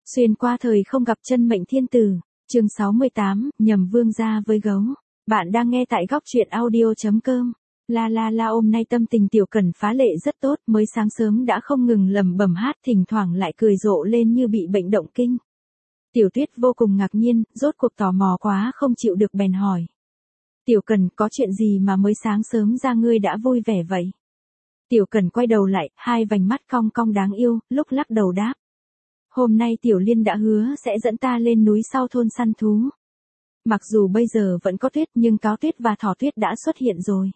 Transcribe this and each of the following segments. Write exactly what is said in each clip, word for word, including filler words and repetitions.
Xuyên qua thời không gặp chân mệnh thiên tử, chương sáu mươi tám, nhầm vương gia với gấu. Bạn đang nghe tại góc truyện audio chấm com. La la la hôm nay tâm tình Tiểu Cần phá lệ rất tốt, mới sáng sớm đã không ngừng lẩm bẩm hát, thỉnh thoảng lại cười rộ lên như bị bệnh động kinh. Tiểu Tuyết vô cùng ngạc nhiên, rốt cuộc tò mò quá không chịu được bèn hỏi. Tiểu Cần, có chuyện gì mà mới sáng sớm ra ngươi đã vui vẻ vậy? Tiểu Cần quay đầu lại, hai vành mắt cong cong đáng yêu, lúc lắc đầu đáp. Hôm nay Tiểu Liên đã hứa sẽ dẫn ta lên núi sau thôn săn thú. Mặc dù bây giờ vẫn có tuyết nhưng cáo tuyết và thỏ tuyết đã xuất hiện rồi.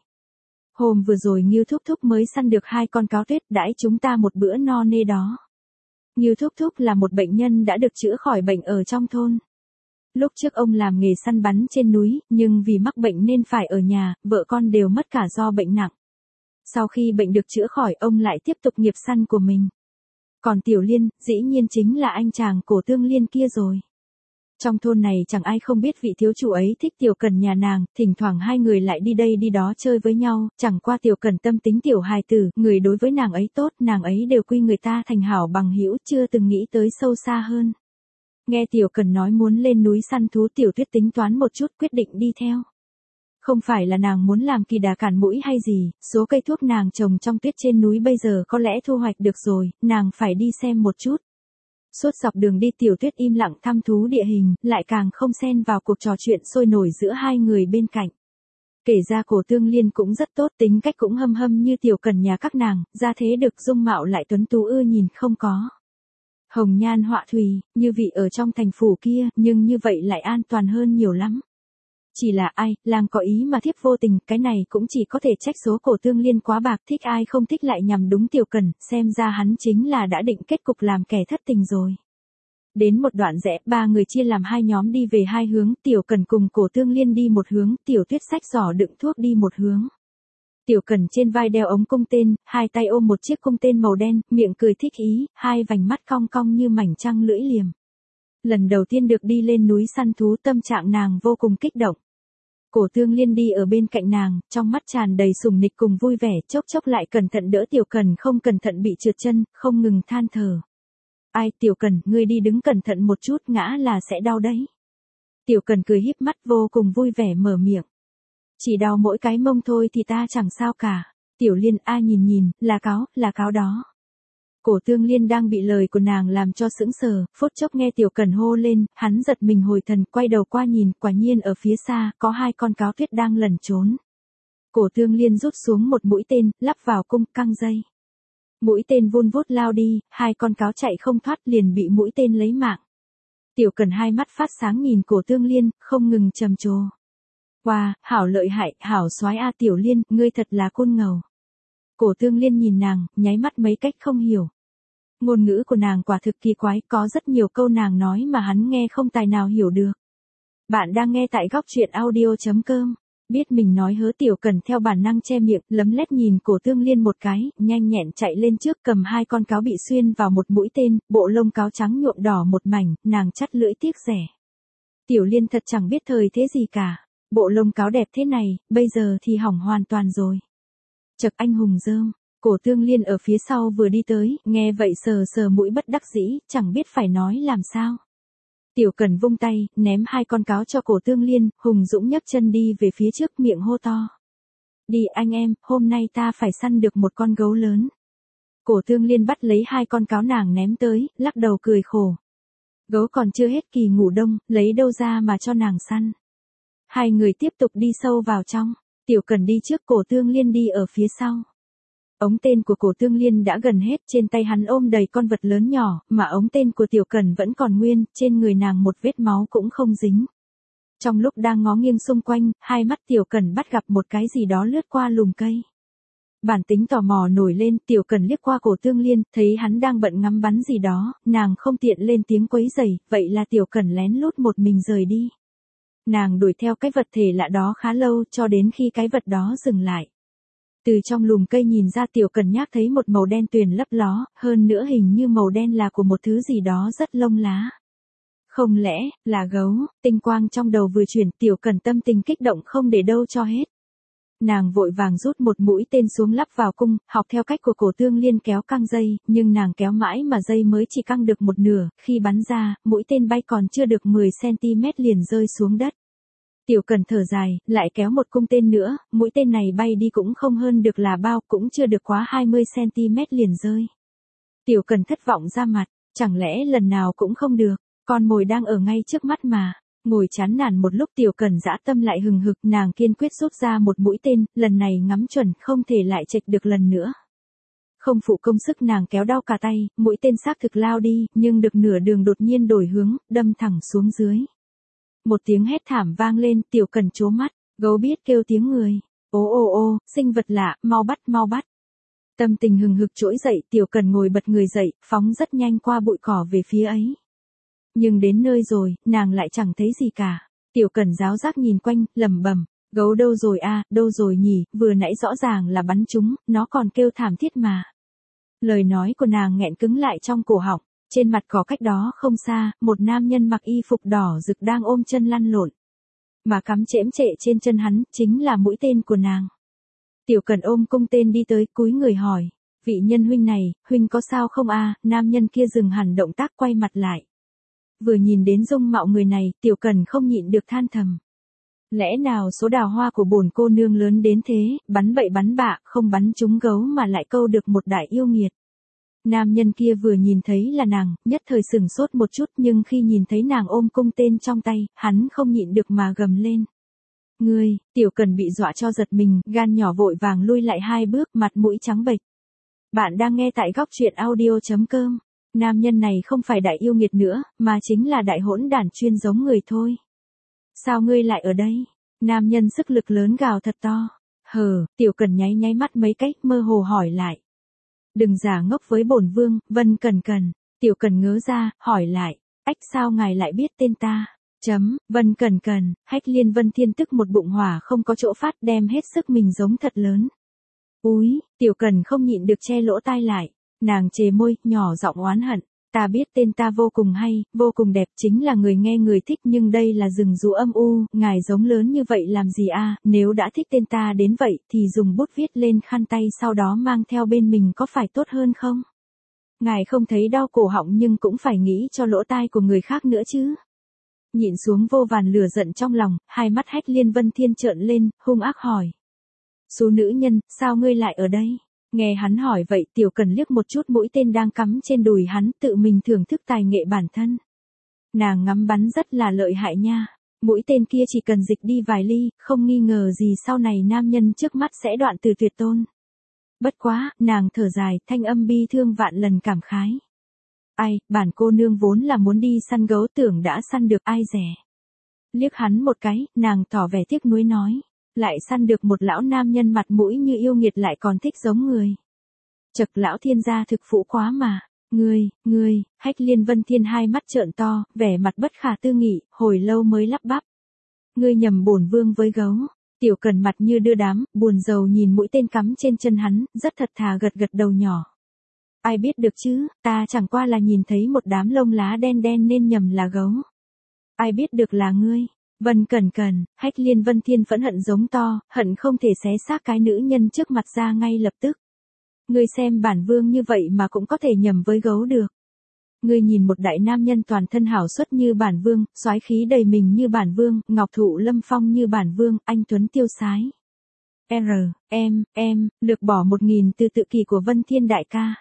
Hôm vừa rồi Ngưu Thúc Thúc mới săn được hai con cáo tuyết đãi chúng ta một bữa no nê đó. Ngưu Thúc Thúc là một bệnh nhân đã được chữa khỏi bệnh ở trong thôn. Lúc trước ông làm nghề săn bắn trên núi, nhưng vì mắc bệnh nên phải ở nhà, vợ con đều mất cả do bệnh nặng. Sau khi bệnh được chữa khỏi ông lại tiếp tục nghiệp săn của mình. Còn Tiểu Liên, dĩ nhiên chính là anh chàng Cổ Tương Liên kia rồi. Trong thôn này chẳng ai không biết vị thiếu chủ ấy thích Tiểu Cần nhà nàng, thỉnh thoảng hai người lại đi đây đi đó chơi với nhau, chẳng qua Tiểu Cần tâm tính tiểu hài tử, người đối với nàng ấy tốt, nàng ấy đều quy người ta thành hảo bằng hữu, chưa từng nghĩ tới sâu xa hơn. Nghe Tiểu Cần nói muốn lên núi săn thú, Tiểu Tuyết tính toán một chút quyết định đi theo. Không phải là nàng muốn làm kỳ đà cản mũi hay gì, số cây thuốc nàng trồng trong tuyết trên núi bây giờ có lẽ thu hoạch được rồi, nàng phải đi xem một chút. Suốt dọc đường đi Tiểu Tuyết im lặng thăm thú địa hình, lại càng không xen vào cuộc trò chuyện sôi nổi giữa hai người bên cạnh. Kể ra Cổ Tương Liên cũng rất tốt, tính cách cũng hâm hâm như Tiểu Cần nhà các nàng, ra thế được dung mạo lại tuấn tú ưa nhìn không có. Hồng nhan họa thùy, như vị ở trong thành phủ kia, nhưng như vậy lại an toàn hơn nhiều lắm. Chỉ là ai, làng có ý mà thiếp vô tình, cái này cũng chỉ có thể trách số Cổ Tương Liên quá bạc, thích ai không thích lại nhằm đúng Tiểu Cần, xem ra hắn chính là đã định kết cục làm kẻ thất tình rồi. Đến một đoạn rẽ, ba người chia làm hai nhóm đi về hai hướng, Tiểu Cần cùng Cổ Tương Liên đi một hướng, Tiểu Tuyết xách giỏ đựng thuốc đi một hướng. Tiểu Cần trên vai đeo ống cung tên, hai tay ôm một chiếc cung tên màu đen, miệng cười thích ý, hai vành mắt cong cong như mảnh trăng lưỡi liềm. Lần đầu tiên được đi lên núi săn thú, tâm trạng nàng vô cùng kích động. Cổ Tương Liên đi ở bên cạnh nàng, trong mắt tràn đầy sùng nịch cùng vui vẻ, chốc chốc lại cẩn thận đỡ Tiểu Cần không cẩn thận bị trượt chân, không ngừng than thở. Ai, Tiểu Cần, ngươi đi đứng cẩn thận một chút, ngã là sẽ đau đấy. Tiểu Cần cười híp mắt vô cùng vui vẻ mở miệng. Chỉ đau mỗi cái mông thôi thì ta chẳng sao cả. Tiểu Liên, a nhìn nhìn, là cáo, là cáo đó. Cổ Tương Liên đang bị lời của nàng làm cho sững sờ, phút chốc nghe Tiểu Cần hô lên, hắn giật mình hồi thần, quay đầu qua nhìn, quả nhiên ở phía xa, có hai con cáo tuyết đang lẩn trốn. Cổ Tương Liên rút xuống một mũi tên, lắp vào cung, căng dây. Mũi tên vun vút lao đi, hai con cáo chạy không thoát liền bị mũi tên lấy mạng. Tiểu Cần hai mắt phát sáng nhìn Cổ Tương Liên, không ngừng trầm trồ. Wow, hảo lợi hại, hảo soái a Tiểu Liên, ngươi thật là côn ngầu. Cổ Tương Liên nhìn nàng, nháy mắt mấy cách không hiểu. Ngôn ngữ của nàng quả thực kỳ quái, có rất nhiều câu nàng nói mà hắn nghe không tài nào hiểu được. Bạn đang nghe tại góc truyện audio chấm com. Biết mình nói hớ, Tiểu Cần theo bản năng che miệng, lấm lét nhìn Cổ Tương Liên một cái, nhanh nhẹn chạy lên trước cầm hai con cáo bị xuyên vào một mũi tên, bộ lông cáo trắng nhuộm đỏ một mảnh, nàng chắt lưỡi tiếc rẻ. Tiểu Liên thật chẳng biết thời thế gì cả, bộ lông cáo đẹp thế này, bây giờ thì hỏng hoàn toàn rồi. Chậc anh hùng rơm. Cổ Tương Liên ở phía sau vừa đi tới, nghe vậy sờ sờ mũi bất đắc dĩ, chẳng biết phải nói làm sao. Tiểu Cần vung tay, ném hai con cáo cho Cổ Tương Liên, hùng dũng nhấc chân đi về phía trước, miệng hô to. Đi anh em, hôm nay ta phải săn được một con gấu lớn. Cổ Tương Liên bắt lấy hai con cáo nàng ném tới, lắc đầu cười khổ. Gấu còn chưa hết kỳ ngủ đông, lấy đâu ra mà cho nàng săn. Hai người tiếp tục đi sâu vào trong, Tiểu Cần đi trước, Cổ Tương Liên đi ở phía sau. Ống tên của Cổ Tương Liên đã gần hết, trên tay hắn ôm đầy con vật lớn nhỏ, mà ống tên của Tiểu Cần vẫn còn nguyên, trên người nàng một vết máu cũng không dính. Trong lúc đang ngó nghiêng xung quanh, hai mắt Tiểu Cần bắt gặp một cái gì đó lướt qua lùm cây. Bản tính tò mò nổi lên, Tiểu Cần liếc qua Cổ Tương Liên, thấy hắn đang bận ngắm bắn gì đó, nàng không tiện lên tiếng quấy rầy, vậy là Tiểu Cần lén lút một mình rời đi. Nàng đuổi theo cái vật thể lạ đó khá lâu, cho đến khi cái vật đó dừng lại. Từ trong lùm cây nhìn ra, Tiểu Cần nhác thấy một màu đen tuyền lấp ló, hơn nữa hình như màu đen là của một thứ gì đó rất lông lá. Không lẽ, là gấu, tinh quang trong đầu vừa chuyển, Tiểu Cần tâm tình kích động không để đâu cho hết. Nàng vội vàng rút một mũi tên xuống lắp vào cung, học theo cách của Cổ Tương Liên kéo căng dây, nhưng nàng kéo mãi mà dây mới chỉ căng được một nửa, khi bắn ra, mũi tên bay còn chưa được mười xăng-ti-mét liền rơi xuống đất. Tiểu Cần thở dài, lại kéo một cung tên nữa, mũi tên này bay đi cũng không hơn được là bao, cũng chưa được quá hai mươi xăng-ti-mét liền rơi. Tiểu Cần thất vọng ra mặt, chẳng lẽ lần nào cũng không được, con mồi đang ở ngay trước mắt mà. Ngồi chán nản một lúc Tiểu Cần dã tâm lại hừng hực, nàng kiên quyết rút ra một mũi tên, lần này ngắm chuẩn, không thể lại chệch được lần nữa. Không phụ công sức nàng kéo đau cả tay, mũi tên xác thực lao đi, nhưng được nửa đường đột nhiên đổi hướng, đâm thẳng xuống dưới. Một tiếng hét thảm vang lên, Tiểu Cần trố mắt, gấu biết kêu tiếng người. Ô ô ô, sinh vật lạ, mau bắt, mau bắt. Tâm tình hừng hực trỗi dậy, Tiểu Cần ngồi bật người dậy, phóng rất nhanh qua bụi cỏ về phía ấy. Nhưng đến nơi rồi, nàng lại chẳng thấy gì cả. Tiểu Cần giáo giác nhìn quanh, lẩm bẩm, gấu đâu rồi a, đâu rồi nhỉ, vừa nãy rõ ràng là bắn chúng, nó còn kêu thảm thiết mà. Lời nói của nàng nghẹn cứng lại trong cổ họng, trên mặt cỏ cách đó không xa, một nam nhân mặc y phục đỏ rực đang ôm chân lăn lộn. Mà cắm chễm chệ trên chân hắn, chính là mũi tên của nàng. Tiểu Cần ôm cung tên đi tới, cúi người hỏi, vị nhân huynh này, huynh có sao không a? Nam nhân kia dừng hẳn động tác quay mặt lại. Vừa nhìn đến dung mạo người này, Tiểu Cần không nhịn được than thầm. Lẽ nào số đào hoa của bổn cô nương lớn đến thế, bắn bậy bắn bạ, không bắn trúng gấu mà lại câu được một đại yêu nghiệt. Nam nhân kia vừa nhìn thấy là nàng, nhất thời sửng sốt một chút, nhưng khi nhìn thấy nàng ôm cung tên trong tay, hắn không nhịn được mà gầm lên. Ngươi, Tiểu Cần bị dọa cho giật mình, gan nhỏ vội vàng lui lại hai bước, mặt mũi trắng bệch. Bạn đang nghe tại góc truyện audio chấm com. Nam nhân này không phải đại yêu nghiệt nữa, mà chính là đại hỗn đản chuyên giống người thôi. Sao ngươi lại ở đây? Nam nhân sức lực lớn gào thật to. Hờ, Tiểu Cần nháy nháy mắt mấy cách, mơ hồ hỏi lại. Đừng giả ngốc với bổn vương, Vân Cần Cần. Tiểu Cần ngớ ra, hỏi lại. Ách sao ngài lại biết tên ta? Chấm, Vân Cần Cần. Hách Liên Vân Thiên tức một bụng hỏa không có chỗ phát, đem hết sức mình giống thật lớn. Úi, Tiểu Cần không nhịn được che lỗ tai lại. Nàng chề môi, nhỏ giọng oán hận. Ta biết tên ta vô cùng hay, vô cùng đẹp, chính là người nghe người thích, nhưng đây là rừng rú âm u, ngài giống lớn như vậy làm gì a? Nếu đã thích tên ta đến vậy, thì dùng bút viết lên khăn tay sau đó mang theo bên mình có phải tốt hơn không? Ngài không thấy đau cổ họng nhưng cũng phải nghĩ cho lỗ tai của người khác nữa chứ. Nhịn xuống vô vàn lửa giận trong lòng, hai mắt Hách Liên Vân Thiên trợn lên, hung ác hỏi. Số nữ nhân, sao ngươi lại ở đây? Nghe hắn hỏi vậy, Tiểu Cần liếc một chút mũi tên đang cắm trên đùi hắn, tự mình thưởng thức tài nghệ bản thân. Nàng ngắm bắn rất là lợi hại nha. Mũi tên kia chỉ cần dịch đi vài ly, không nghi ngờ gì sau này nam nhân trước mắt sẽ đoạn từ tuyệt tôn. Bất quá, nàng thở dài, thanh âm bi thương vạn lần cảm khái. Ai, bản cô nương vốn là muốn đi săn gấu, tưởng đã săn được ai rẻ. Liếc hắn một cái, nàng tỏ vẻ tiếc nuối nói. Lại săn được một lão nam nhân mặt mũi như yêu nghiệt lại còn thích giống người. Chật, lão thiên gia thực phụ quá mà. Ngươi, ngươi, Hách Liên Vân Thiên hai mắt trợn to, vẻ mặt bất khả tư nghị, hồi lâu mới lắp bắp. Ngươi nhầm bổn vương với gấu. Tiểu Cần mặt như đưa đám, buồn rầu nhìn mũi tên cắm trên chân hắn, rất thật thà gật gật đầu nhỏ. Ai biết được chứ, ta chẳng qua là nhìn thấy một đám lông lá đen đen nên nhầm là gấu. Ai biết được là ngươi. Vân Cần Cần, Hách Liên Vân Thiên phẫn hận giống to, hận không thể xé xác cái nữ nhân trước mặt ra ngay lập tức. Ngươi xem bản vương như vậy mà cũng có thể nhầm với gấu được. Ngươi nhìn một đại nam nhân toàn thân hảo xuất như bản vương, soái khí đầy mình như bản vương, ngọc thụ lâm phong như bản vương, anh tuấn tiêu sái. R, em, em, lược bỏ một nghìn từ tự kỷ của Vân Thiên đại ca.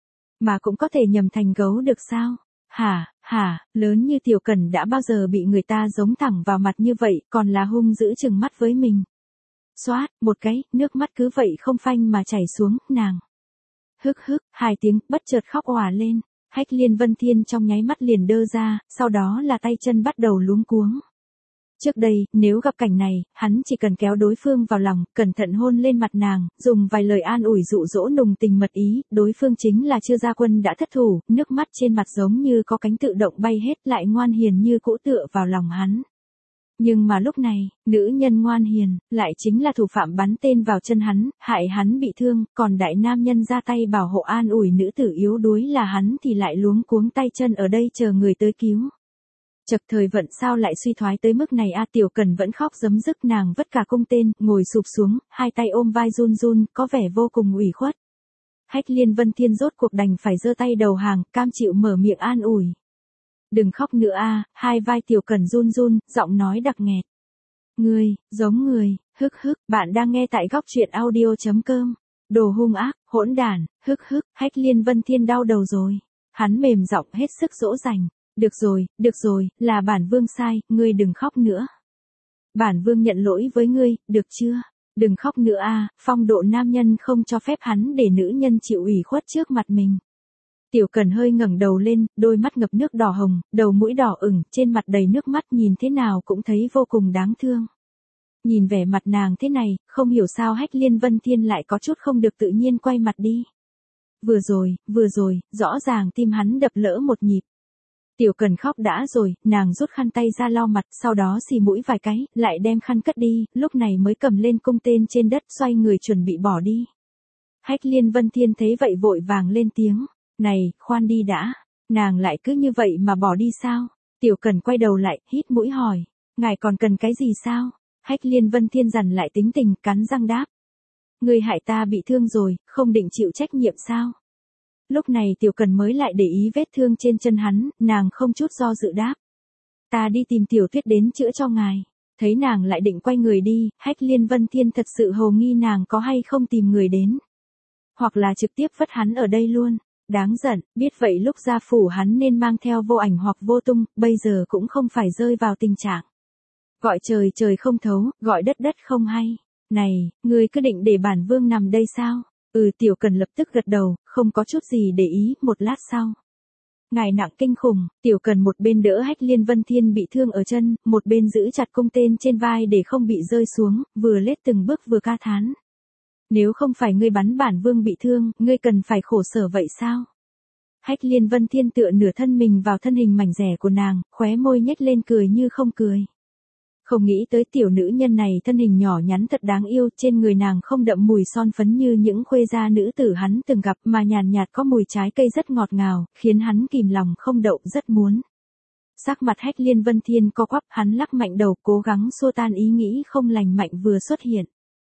Mà cũng có thể nhầm thành gấu được sao? Hả, hả, lớn như Tiểu Cần đã bao giờ bị người ta giống thẳng vào mặt như vậy, còn là hung dữ chừng mắt với mình. Xoát, một cái, nước mắt cứ vậy không phanh mà chảy xuống, nàng. Hức hức, hai tiếng, bất chợt khóc òa lên. Hách Liên Vân Thiên trong nháy mắt liền đơ ra, sau đó là tay chân bắt đầu luống cuống. Trước đây, nếu gặp cảnh này, hắn chỉ cần kéo đối phương vào lòng, cẩn thận hôn lên mặt nàng, dùng vài lời an ủi dụ dỗ nùng tình mật ý, đối phương chính là chưa ra quân đã thất thủ, nước mắt trên mặt giống như có cánh tự động bay hết, lại ngoan hiền như cũ tựa vào lòng hắn. Nhưng mà lúc này, nữ nhân ngoan hiền, lại chính là thủ phạm bắn tên vào chân hắn, hại hắn bị thương, còn đại nam nhân ra tay bảo hộ an ủi nữ tử yếu đuối là hắn thì lại luống cuống tay chân ở đây chờ người tới cứu. Chật thời vận sao lại suy thoái tới mức này a Tiểu Cần vẫn khóc giấm dứt, nàng vất cả cung tên, ngồi sụp xuống, hai tay ôm vai run run, có vẻ vô cùng ủy khuất. Hách Liên Vân Thiên rốt cuộc đành phải giơ tay đầu hàng, cam chịu mở miệng an ủi. Đừng khóc nữa a, hai vai Tiểu Cần run run, giọng nói đặc nghẹt. Ngươi, giống người, hức hức, bạn đang nghe tại góc truyện audio.com. Đồ hung ác, hỗn đản, hức hức, Hách Liên Vân Thiên đau đầu rồi. Hắn mềm giọng hết sức dỗ dành. Được rồi, được rồi, là bản vương sai, ngươi đừng khóc nữa. Bản vương nhận lỗi với ngươi, được chưa? Đừng khóc nữa a, phong độ nam nhân không cho phép hắn để nữ nhân chịu ủy khuất trước mặt mình. Tiểu Cần hơi ngẩng đầu lên, đôi mắt ngập nước đỏ hồng, đầu mũi đỏ ửng, trên mặt đầy nước mắt, nhìn thế nào cũng thấy vô cùng đáng thương. Nhìn vẻ mặt nàng thế này, không hiểu sao Hách Liên Vân Thiên lại có chút không được tự nhiên quay mặt đi. Vừa rồi, vừa rồi, rõ ràng tim hắn đập lỡ một nhịp. Tiểu Cần khóc đã rồi, nàng rút khăn tay ra lau mặt, sau đó xì mũi vài cái, lại đem khăn cất đi, lúc này mới cầm lên cung tên trên đất, xoay người chuẩn bị bỏ đi. Hách Liên Vân Thiên thấy vậy vội vàng lên tiếng. Này, khoan đi đã, nàng lại cứ như vậy mà bỏ đi sao? Tiểu Cần quay đầu lại, hít mũi hỏi, ngài còn cần cái gì sao? Hách Liên Vân Thiên dằn lại tính tình, cắn răng đáp. Người hại ta bị thương rồi, không định chịu trách nhiệm sao? Lúc này Tiểu Cần mới lại để ý vết thương trên chân hắn, nàng không chút do dự đáp. Ta đi tìm Tiểu Tuyết đến chữa cho ngài. Thấy nàng lại định quay người đi, Hách Liên Vân Thiên thật sự hồ nghi nàng có hay không tìm người đến. Hoặc là trực tiếp vứt hắn ở đây luôn. Đáng giận, biết vậy lúc ra phủ hắn nên mang theo vô ảnh hoặc vô tung, bây giờ cũng không phải rơi vào tình trạng. Gọi trời trời không thấu, gọi đất đất không hay. Này, ngươi cứ định để bản vương nằm đây sao? Ừ, Tiểu Cần lập tức gật đầu, không có chút gì để ý, một lát sau. Ngài nặng kinh khủng, Tiểu Cần một bên đỡ Hách Liên Vân Thiên bị thương ở chân, một bên giữ chặt cung tên trên vai để không bị rơi xuống, vừa lết từng bước vừa ca thán. Nếu không phải ngươi bắn bản vương bị thương, ngươi cần phải khổ sở vậy sao? Hách Liên Vân Thiên tựa nửa thân mình vào thân hình mảnh rẻ của nàng, khóe môi nhếch lên cười như không cười. Không nghĩ tới tiểu nữ nhân này thân hình nhỏ nhắn thật đáng yêu, trên người nàng không đậm mùi son phấn như những khuê gia nữ tử hắn từng gặp mà nhàn nhạt có mùi trái cây rất ngọt ngào, khiến hắn kìm lòng không đậu rất muốn. Sắc mặt Hách Liên Vân Thiên co quắp, hắn lắc mạnh đầu cố gắng xua tan ý nghĩ không lành mạnh vừa xuất hiện.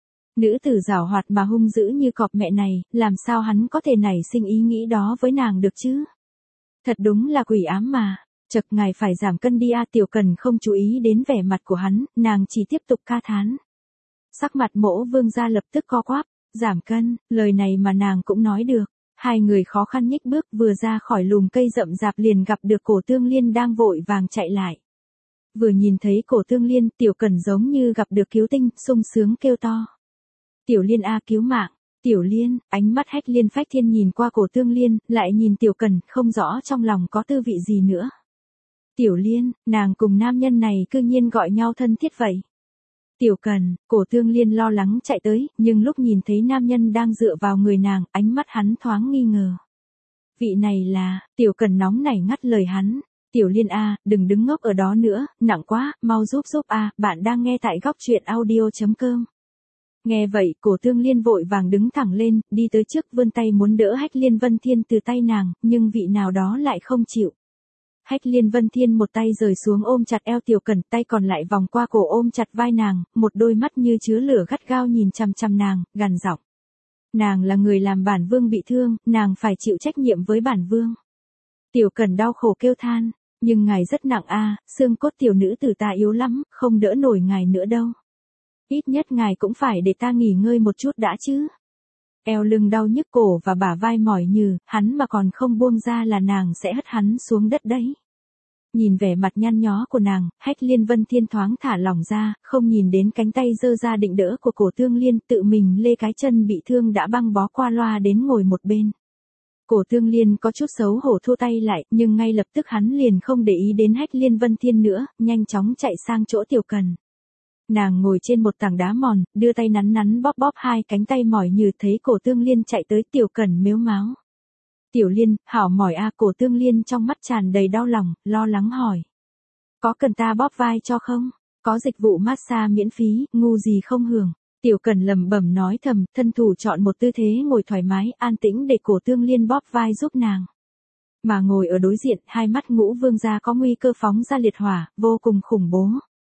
Nữ tử giảo hoạt mà hung dữ như cọp mẹ này, làm sao hắn có thể nảy sinh ý nghĩ đó với nàng được chứ? Thật đúng là quỷ ám mà. Chật, ngài phải giảm cân đi a. Tiểu Cần không chú ý đến vẻ mặt của hắn, nàng chỉ tiếp tục ca thán. Sắc mặt Mỗ vương gia lập tức co quắp, giảm cân, lời này mà nàng cũng nói được. Hai người khó khăn nhích bước vừa ra khỏi lùm cây rậm rạp liền gặp được Cổ Tương Liên đang vội vàng chạy lại. Vừa nhìn thấy Cổ Tương Liên, Tiểu Cần giống như gặp được cứu tinh, sung sướng kêu to. Tiểu Liên a, cứu mạng. Tiểu Liên, ánh mắt Hách Liên Phách Thiên nhìn qua Cổ Tương Liên, lại nhìn Tiểu Cần, không rõ trong lòng có tư vị gì nữa. Tiểu Liên, nàng cùng nam nhân này cư nhiên gọi nhau thân thiết vậy. Tiểu Cần, Cổ Tương Liên lo lắng chạy tới, nhưng lúc nhìn thấy nam nhân đang dựa vào người nàng, ánh mắt hắn thoáng nghi ngờ. Vị này là, Tiểu Cần nóng nảy ngắt lời hắn. Tiểu Liên a, đừng đứng ngốc ở đó nữa, nặng quá, mau giúp giúp a, bạn đang nghe tại góc truyện audio.com. Nghe vậy, Cổ Tương Liên vội vàng đứng thẳng lên, đi tới trước vươn tay muốn đỡ Hách Liên Vân Thiên từ tay nàng, nhưng vị nào đó lại không chịu. Hách Liên Vân Thiên một tay rời xuống ôm chặt eo Tiểu Cần, tay còn lại vòng qua cổ ôm chặt vai nàng, một đôi mắt như chứa lửa gắt gao nhìn chằm chằm nàng, gằn giọng. Nàng là người làm bản vương bị thương, nàng phải chịu trách nhiệm với bản vương. Tiểu Cần đau khổ kêu than, nhưng ngài rất nặng a, xương cốt tiểu nữ tử ta yếu lắm, không đỡ nổi ngài nữa đâu. Ít nhất ngài cũng phải để ta nghỉ ngơi một chút đã chứ. Eo lưng đau nhức cổ và bả vai mỏi nhừ, hắn mà còn không buông ra là nàng sẽ hất hắn xuống đất đấy. Nhìn vẻ mặt nhăn nhó của nàng, Hách Liên Vân Thiên thoáng thả lỏng ra, không nhìn đến cánh tay giơ ra định đỡ của Cổ Tương Liên, tự mình lê cái chân bị thương đã băng bó qua loa đến ngồi một bên. Cổ Tương Liên có chút xấu hổ thua tay lại, nhưng ngay lập tức hắn liền không để ý đến Hách Liên Vân Thiên nữa, nhanh chóng chạy sang chỗ Tiểu Cần. Nàng ngồi trên một tảng đá mòn, đưa tay nắn nắn bóp bóp hai cánh tay mỏi như thấy Cổ Tương Liên chạy tới. Tiểu Cần mếu máo. Tiểu Liên, hảo mỏi a. Cổ Tương Liên trong mắt tràn đầy đau lòng, lo lắng hỏi. Có cần ta bóp vai cho không? Có dịch vụ massage miễn phí, ngu gì không hưởng. Tiểu Cần lẩm bẩm nói thầm, thân thủ chọn một tư thế ngồi thoải mái, an tĩnh để Cổ Tương Liên bóp vai giúp nàng. Mà ngồi ở đối diện, hai mắt Ngũ Vương gia có nguy cơ phóng ra liệt hỏa, vô cùng khủng bố.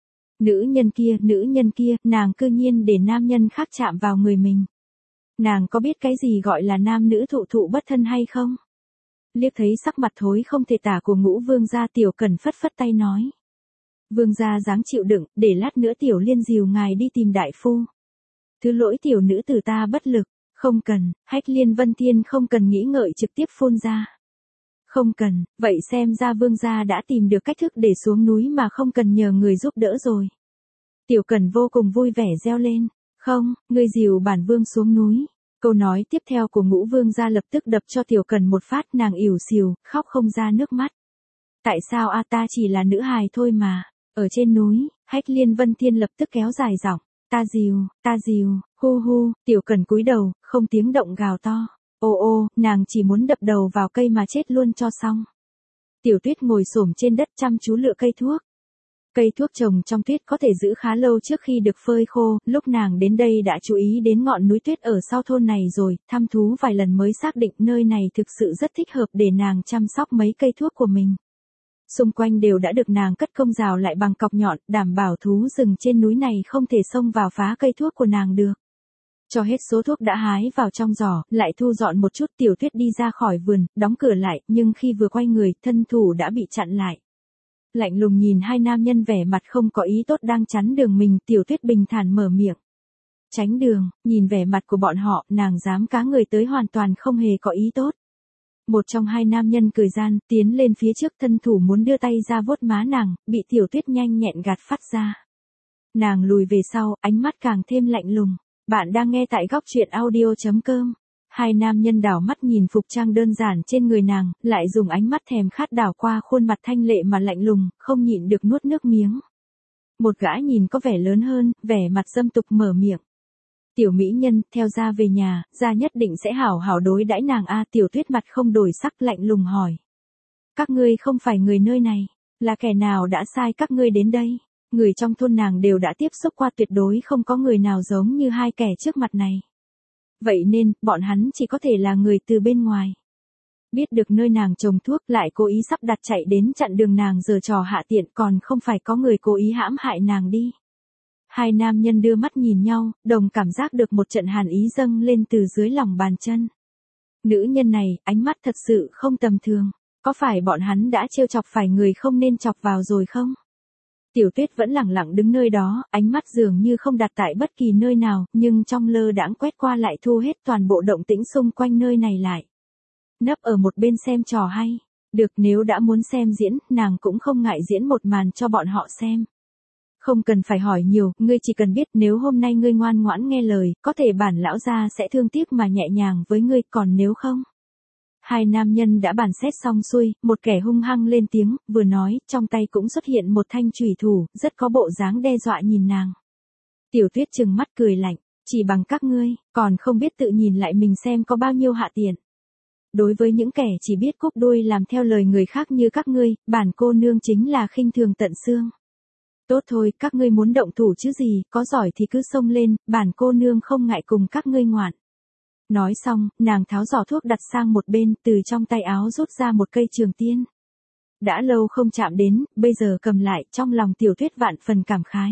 Nữ nhân kia, nữ nhân kia, nàng cư nhiên để nam nhân khác chạm vào người mình. Nàng có biết cái gì gọi là nam nữ thụ thụ bất thân hay không? Liếc thấy sắc mặt thối không thể tả của Ngũ Vương gia, Tiểu Cẩn phất phất tay nói. Vương gia dáng chịu đựng, để lát nữa Tiểu Liên dìu ngài đi tìm đại phu. Thứ lỗi tiểu nữ tử ta bất lực, không cần, Hách Liên Vân Thiên không cần nghĩ ngợi trực tiếp phun ra. Không cần, vậy xem ra Vương gia đã tìm được cách thức để xuống núi mà không cần nhờ người giúp đỡ rồi. Tiểu Cẩn vô cùng vui vẻ reo lên, không, ngươi dìu bản Vương xuống núi. Câu nói tiếp theo của Ngũ Vương gia lập tức đập cho Tiểu Cẩn một phát, nàng ỉu xìu, khóc không ra nước mắt. Tại sao a ta chỉ là nữ hài thôi mà, ở trên núi, Hách Liên Vân Thiên lập tức kéo dài giọng, ta dìu, ta dìu, hu hu, Tiểu Cẩn cúi đầu, không tiếng động gào to. Ô ô, nàng chỉ muốn đập đầu vào cây mà chết luôn cho xong. Tiểu Tuyết ngồi xổm trên đất chăm chú lựa cây thuốc. Cây thuốc trồng trong tuyết có thể giữ khá lâu trước khi được phơi khô, lúc nàng đến đây đã chú ý đến ngọn núi tuyết ở sau thôn này rồi, thăm thú vài lần mới xác định nơi này thực sự rất thích hợp để nàng chăm sóc mấy cây thuốc của mình. Xung quanh đều đã được nàng cất công rào lại bằng cọc nhọn, đảm bảo thú rừng trên núi này không thể xông vào phá cây thuốc của nàng được. Cho hết số thuốc đã hái vào trong giỏ, lại thu dọn một chút, Tiểu Tuyết đi ra khỏi vườn, đóng cửa lại, nhưng khi vừa quay người, thân thủ đã bị chặn lại. Lạnh lùng nhìn hai nam nhân vẻ mặt không có ý tốt đang chắn đường mình, Tiểu Tuyết bình thản mở miệng. Tránh đường, nhìn vẻ mặt của bọn họ, nàng dám cá người tới hoàn toàn không hề có ý tốt. Một trong hai nam nhân cười gian, tiến lên phía trước, thân thủ muốn đưa tay ra vuốt má nàng, bị Tiểu Tuyết nhanh nhẹn gạt phát ra. Nàng lùi về sau, ánh mắt càng thêm lạnh lùng. Bạn đang nghe tại góc truyện audio chấm com. Hai nam nhân đảo mắt nhìn phục trang đơn giản trên người nàng, lại dùng ánh mắt thèm khát đảo qua khuôn mặt thanh lệ mà lạnh lùng, không nhịn được nuốt nước miếng. Một gã nhìn có vẻ lớn hơn, vẻ mặt dâm tục mở miệng. Tiểu mỹ nhân, theo gia về nhà, gia nhất định sẽ hảo hảo đối đãi nàng a. Tiểu Tuyết mặt không đổi sắc lạnh lùng hỏi. Các ngươi không phải người nơi này, là kẻ nào đã sai các ngươi đến đây? Người trong thôn nàng đều đã tiếp xúc qua, tuyệt đối không có người nào giống như hai kẻ trước mặt này. Vậy nên, bọn hắn chỉ có thể là người từ bên ngoài. Biết được nơi nàng trồng thuốc, lại cố ý sắp đặt chạy đến chặn đường nàng giở trò hạ tiện, còn không phải có người cố ý hãm hại nàng đi. Hai nam nhân đưa mắt nhìn nhau, đồng cảm giác được một trận hàn ý dâng lên từ dưới lòng bàn chân. Nữ nhân này, ánh mắt thật sự không tầm thường. Có phải bọn hắn đã trêu chọc phải người không nên chọc vào rồi không? Tiểu Tuyết vẫn lẳng lặng đứng nơi đó, ánh mắt dường như không đặt tại bất kỳ nơi nào, nhưng trong lơ đãng quét qua lại thu hết toàn bộ động tĩnh xung quanh nơi này lại. Nấp ở một bên xem trò hay. Được, nếu đã muốn xem diễn, nàng cũng không ngại diễn một màn cho bọn họ xem. Không cần phải hỏi nhiều, ngươi chỉ cần biết nếu hôm nay ngươi ngoan ngoãn nghe lời, có thể bản lão gia sẽ thương tiếc mà nhẹ nhàng với ngươi, còn nếu không. Hai nam nhân đã bàn xét xong xuôi, một kẻ hung hăng lên tiếng, vừa nói, trong tay cũng xuất hiện một thanh chùy thủ, rất có bộ dáng đe dọa nhìn nàng. Tiểu Tuyết trừng mắt cười lạnh, chỉ bằng các ngươi, còn không biết tự nhìn lại mình xem có bao nhiêu hạ tiện. Đối với những kẻ chỉ biết cúp đuôi làm theo lời người khác như các ngươi, bản cô nương chính là khinh thường tận xương. Tốt thôi, các ngươi muốn động thủ chứ gì, có giỏi thì cứ xông lên, bản cô nương không ngại cùng các ngươi ngoạn. Nói xong, nàng tháo giỏ thuốc đặt sang một bên, từ trong tay áo rút ra một cây trường tiên. Đã lâu không chạm đến, bây giờ cầm lại, trong lòng Tiểu Tuyết vạn phần cảm khái.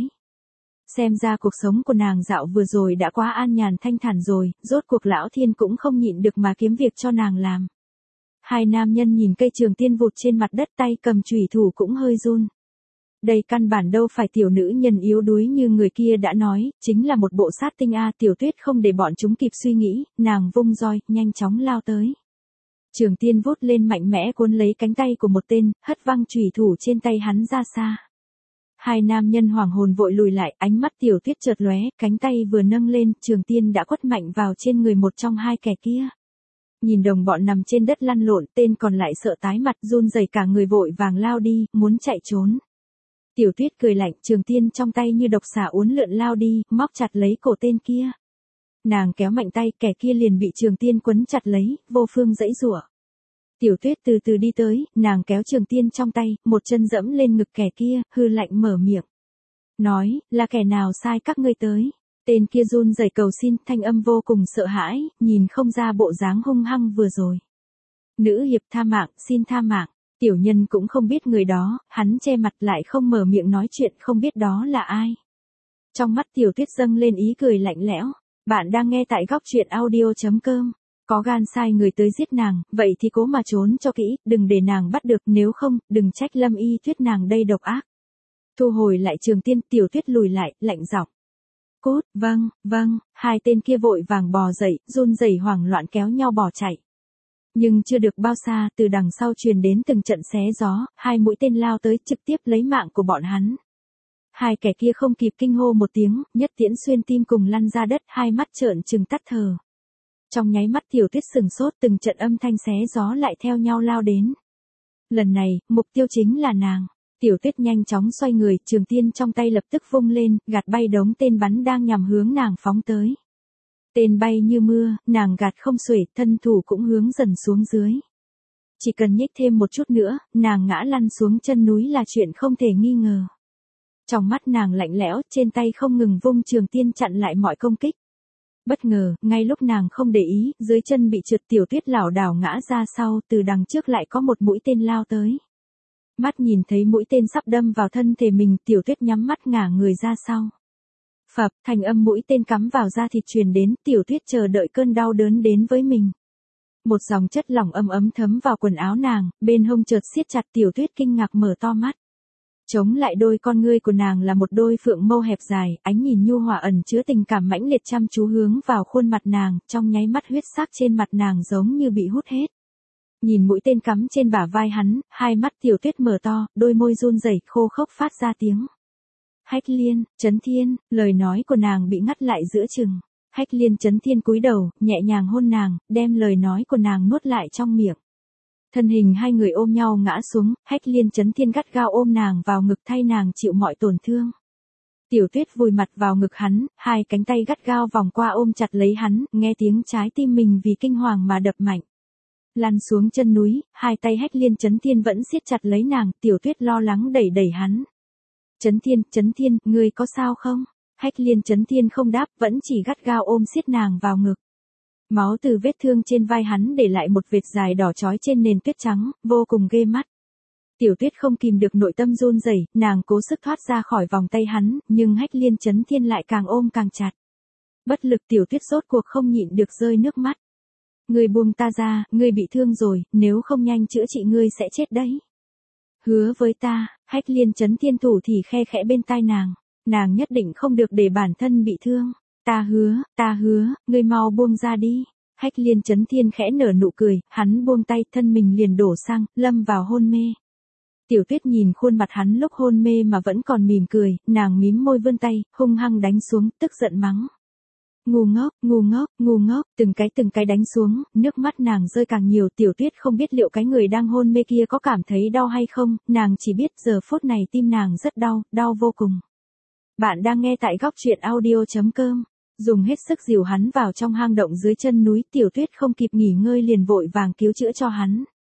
Xem ra cuộc sống của nàng dạo vừa rồi đã quá an nhàn thanh thản rồi, rốt cuộc lão thiên cũng không nhịn được mà kiếm việc cho nàng làm. Hai nam nhân nhìn cây trường tiên vụt trên mặt đất, tay cầm chùy thủ cũng hơi run. Đây căn bản đâu phải tiểu nữ nhân yếu đuối như người kia đã nói, chính là một bộ sát tinh a. Tiểu Tuyết không để bọn chúng kịp suy nghĩ, nàng vung roi, nhanh chóng lao tới. Trường tiên vút lên mạnh mẽ cuốn lấy cánh tay của một tên, hất văng chùy thủ trên tay hắn ra xa. Hai nam nhân hoảng hồn vội lùi lại, ánh mắt Tiểu Tuyết chợt lóe, cánh tay vừa nâng lên, trường tiên đã quất mạnh vào trên người một trong hai kẻ kia. Nhìn đồng bọn nằm trên đất lăn lộn, tên còn lại sợ tái mặt, run rẩy cả người vội vàng lao đi, muốn chạy trốn. Tiểu Tuyết cười lạnh, trường tiên trong tay như độc xà uốn lượn lao đi, móc chặt lấy cổ tên kia. Nàng kéo mạnh tay, kẻ kia liền bị trường tiên quấn chặt lấy, vô phương giãy giụa. Tiểu Tuyết từ từ đi tới, nàng kéo trường tiên trong tay, một chân dẫm lên ngực kẻ kia, hư lạnh mở miệng. Nói, là kẻ nào sai các ngươi tới? Tên kia run rẩy cầu xin, thanh âm vô cùng sợ hãi, nhìn không ra bộ dáng hung hăng vừa rồi. Nữ hiệp tha mạng, xin tha mạng. Tiểu nhân cũng không biết người đó, hắn che mặt lại không mở miệng nói chuyện, không biết đó là ai. Trong mắt Tiểu Tuyết dâng lên ý cười lạnh lẽo. Bạn đang nghe tại góc truyện audio.com. Có gan sai người tới giết nàng, vậy thì cố mà trốn cho kỹ, đừng để nàng bắt được, nếu không, đừng trách Lâm Y Tuyết nàng đây độc ác. Thu hồi lại trường tiên, Tiểu Tuyết lùi lại, lạnh giọng. Cút, vâng, vâng, hai tên kia vội vàng bò dậy, run rẩy hoảng loạn kéo nhau bỏ chạy. Nhưng chưa được bao xa, từ đằng sau truyền đến từng trận xé gió, hai mũi tên lao tới trực tiếp lấy mạng của bọn hắn. Hai kẻ kia không kịp kinh hô một tiếng, nhất tiễn xuyên tim cùng lăn ra đất, hai mắt trợn trừng tắt thở. Trong nháy mắt Tiểu Tuyết sừng sốt, từng trận âm thanh xé gió lại theo nhau lao đến. Lần này, mục tiêu chính là nàng. Tiểu Tuyết nhanh chóng xoay người, trường tiên trong tay lập tức vung lên, gạt bay đống tên bắn đang nhằm hướng nàng phóng tới. Tên bay như mưa, nàng gạt không xuể, thân thủ cũng hướng dần xuống dưới. Chỉ cần nhích thêm một chút nữa, nàng ngã lăn xuống chân núi là chuyện không thể nghi ngờ. Trong mắt nàng lạnh lẽo, trên tay không ngừng vung trường tiên chặn lại mọi công kích. Bất ngờ, ngay lúc nàng không để ý, dưới chân bị trượt, Tiểu Tuyết lảo đảo ngã ra sau, từ đằng trước lại có một mũi tên lao tới. Mắt nhìn thấy mũi tên sắp đâm vào thân thể mình, Tiểu Tuyết nhắm mắt ngả người ra sau. Phập, thành âm mũi tên cắm vào da thịt truyền đến, Tiểu Tuyết chờ đợi cơn đau đớn đến với mình. Một dòng chất lỏng ấm ấm thấm vào quần áo nàng, bên hông chợt siết chặt, Tiểu Tuyết kinh ngạc mở to mắt. Chống lại đôi con ngươi của nàng là một đôi phượng mâu hẹp dài, ánh nhìn nhu hòa ẩn chứa tình cảm mãnh liệt chăm chú hướng vào khuôn mặt nàng, trong nháy mắt huyết sắc trên mặt nàng giống như bị hút hết. Nhìn mũi tên cắm trên bả vai hắn, hai mắt Tiểu Tuyết mở to, đôi môi run rẩy khô khốc phát ra tiếng. Hách Liên, Chấn Thiên, lời nói của nàng bị ngắt lại giữa chừng. Hách Liên Chấn Thiên cúi đầu, nhẹ nhàng hôn nàng, đem lời nói của nàng nuốt lại trong miệng. Thân hình hai người ôm nhau ngã xuống, Hách Liên Chấn Thiên gắt gao ôm nàng vào ngực thay nàng chịu mọi tổn thương. Tiểu Tuyết vùi mặt vào ngực hắn, hai cánh tay gắt gao vòng qua ôm chặt lấy hắn, nghe tiếng trái tim mình vì kinh hoàng mà đập mạnh. Lăn xuống chân núi, hai tay Hách Liên Chấn Thiên vẫn siết chặt lấy nàng, Tiểu Tuyết lo lắng đẩy đẩy hắn. Chấn Thiên, Chấn Thiên, ngươi có sao không? Hách Liên Chấn Thiên không đáp, vẫn chỉ gắt gao ôm siết nàng vào ngực. Máu từ vết thương trên vai hắn để lại một vệt dài đỏ chói trên nền tuyết trắng, vô cùng ghê mắt. Tiểu Tuyết không kìm được nội tâm run rẩy, nàng cố sức thoát ra khỏi vòng tay hắn, nhưng Hách Liên Chấn Thiên lại càng ôm càng chặt. Bất lực Tiểu Tuyết rốt cuộc không nhịn được rơi nước mắt. Ngươi buông ta ra, ngươi bị thương rồi, nếu không nhanh chữa trị ngươi sẽ chết đấy. Hứa với ta, Hách Liên Chấn Thiên thủ thì khe khẽ bên tai nàng, nàng nhất định không được để bản thân bị thương. Ta hứa, ta hứa, ngươi mau buông ra đi. Hách Liên Chấn Thiên khẽ nở nụ cười, hắn buông tay, thân mình liền đổ sang, lâm vào hôn mê. Tiểu Tuyết nhìn khuôn mặt hắn lúc hôn mê mà vẫn còn mỉm cười, nàng mím môi vươn tay, hung hăng đánh xuống, tức giận mắng. Ngu ngốc, ngu ngốc, ngu ngốc, từng cái từng cái đánh xuống, nước mắt nàng rơi càng nhiều. Tiểu Tuyết không biết liệu cái người đang hôn mê kia có cảm thấy đau hay không, nàng chỉ biết giờ phút này tim nàng rất đau, đau vô cùng. Bạn đang nghe tại góc truyện audio.com. Dùng hết sức dìu hắn vào trong hang động dưới chân núi, Tiểu Tuyết không kịp nghỉ ngơi liền vội vàng cứu chữa cho hắn.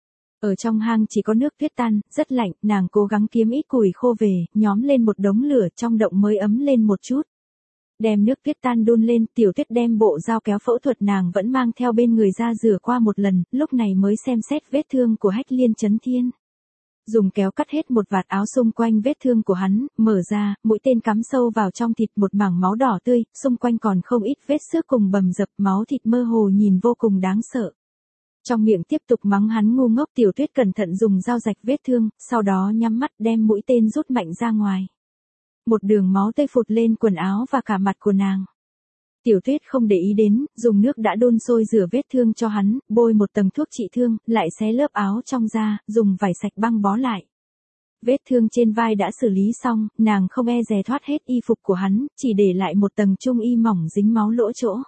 Ở trong hang chỉ có nước tuyết tan, rất lạnh, nàng cố gắng kiếm ít củi khô về, nhóm lên một đống lửa, trong động mới ấm lên một chút. Đem nước tuyết tan đun lên, Tiểu Tuyết đem bộ dao kéo phẫu thuật nàng vẫn mang theo bên người ra rửa qua một lần, lúc này mới xem xét vết thương của Hách Liên Chấn Thiên. Dùng kéo cắt hết một vạt áo xung quanh vết thương của hắn, mở ra, mũi tên cắm sâu vào trong thịt, một mảng máu đỏ tươi, xung quanh còn không ít vết xước cùng bầm dập, máu thịt mơ hồ nhìn vô cùng đáng sợ. Trong miệng tiếp tục mắng hắn ngu ngốc. Tiểu Tuyết cẩn thận dùng dao rạch vết thương, sau đó nhắm mắt đem mũi tên rút mạnh ra ngoài. Một đường máu tươi phụt lên quần áo và cả mặt của nàng. Tiểu Tuyết không để ý đến, dùng nước đã đun sôi rửa vết thương cho hắn, bôi một tầng thuốc trị thương, lại xé lớp áo trong ra, dùng vải sạch băng bó lại. Vết thương trên vai đã xử lý xong, nàng không e dè thoát hết y phục của hắn, chỉ để lại một tầng trung y mỏng dính máu lỗ chỗ.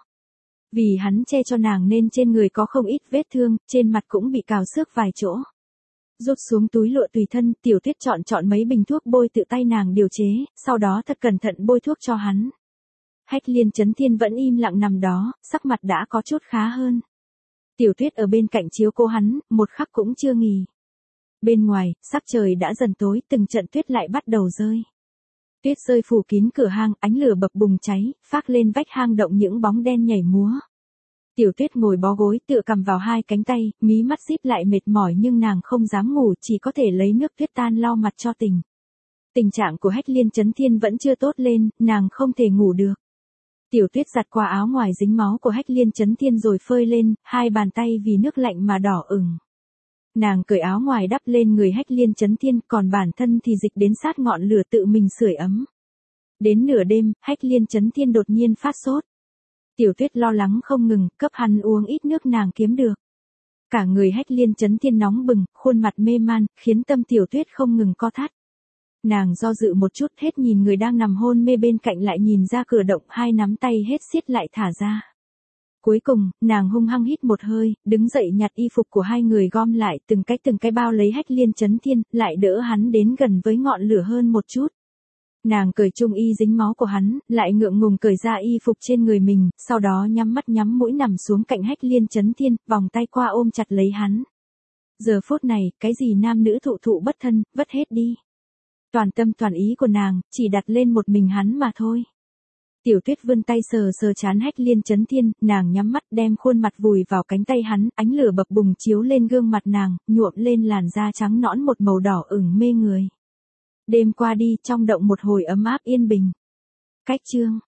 Vì hắn che cho nàng nên trên người có không ít vết thương, trên mặt cũng bị cào xước vài chỗ. Rút xuống túi lụa tùy thân, Tiểu Tuyết chọn chọn mấy bình thuốc bôi tự tay nàng điều chế, sau đó thật cẩn thận bôi thuốc cho hắn. Hách Liên Chấn Thiên vẫn im lặng nằm đó, sắc mặt đã có chút khá hơn. Tiểu Tuyết ở bên cạnh chiếu cố hắn, một khắc cũng chưa nghỉ. Bên ngoài, sắc trời đã dần tối, từng trận tuyết lại bắt đầu rơi. Tuyết rơi phủ kín cửa hang, ánh lửa bập bùng cháy, phác lên vách hang động những bóng đen nhảy múa. Tiểu Tuyết ngồi bó gối tựa cầm vào hai cánh tay, mí mắt díp lại mệt mỏi nhưng nàng không dám ngủ, chỉ có thể lấy nước tuyết tan lau mặt cho tình. Tình trạng của Hách Liên Chấn Thiên vẫn chưa tốt lên, nàng không thể ngủ được. Tiểu Tuyết giặt qua áo ngoài dính máu của Hách Liên Chấn Thiên rồi phơi lên, hai bàn tay vì nước lạnh mà đỏ ửng. Nàng cởi áo ngoài đắp lên người Hách Liên Chấn Thiên, còn bản thân thì dịch đến sát ngọn lửa tự mình sưởi ấm. Đến nửa đêm, Hách Liên Chấn Thiên đột nhiên phát sốt. Tiểu Tuyết lo lắng không ngừng, cấp hắn uống ít nước nàng kiếm được. Cả người Hách Liên Chấn Thiên nóng bừng, khuôn mặt mê man, khiến tâm Tiểu Tuyết không ngừng co thắt. Nàng do dự một chút, hết nhìn người đang nằm hôn mê bên cạnh lại nhìn ra cửa động, hai nắm tay hết siết lại thả ra. Cuối cùng, nàng hung hăng hít một hơi, đứng dậy nhặt y phục của hai người gom lại, từng cái từng cái bao lấy Hách Liên Chấn Thiên, lại đỡ hắn đến gần với ngọn lửa hơn một chút. Nàng cởi trung y dính máu của hắn, lại ngượng ngùng cởi ra y phục trên người mình, sau đó nhắm mắt nhắm mũi nằm xuống cạnh Hách Liên Chấn Thiên, vòng tay qua ôm chặt lấy hắn. Giờ phút này, cái gì nam nữ thụ thụ bất thân, vất hết đi. Toàn tâm toàn ý của nàng, chỉ đặt lên một mình hắn mà thôi. Tiểu Tuyết vươn tay sờ sờ trán Hách Liên Chấn Thiên, nàng nhắm mắt đem khuôn mặt vùi vào cánh tay hắn, ánh lửa bập bùng chiếu lên gương mặt nàng, nhuộm lên làn da trắng nõn một màu đỏ ửng mê người. Đêm qua đi, trong động một hồi ấm áp yên bình. Cách chương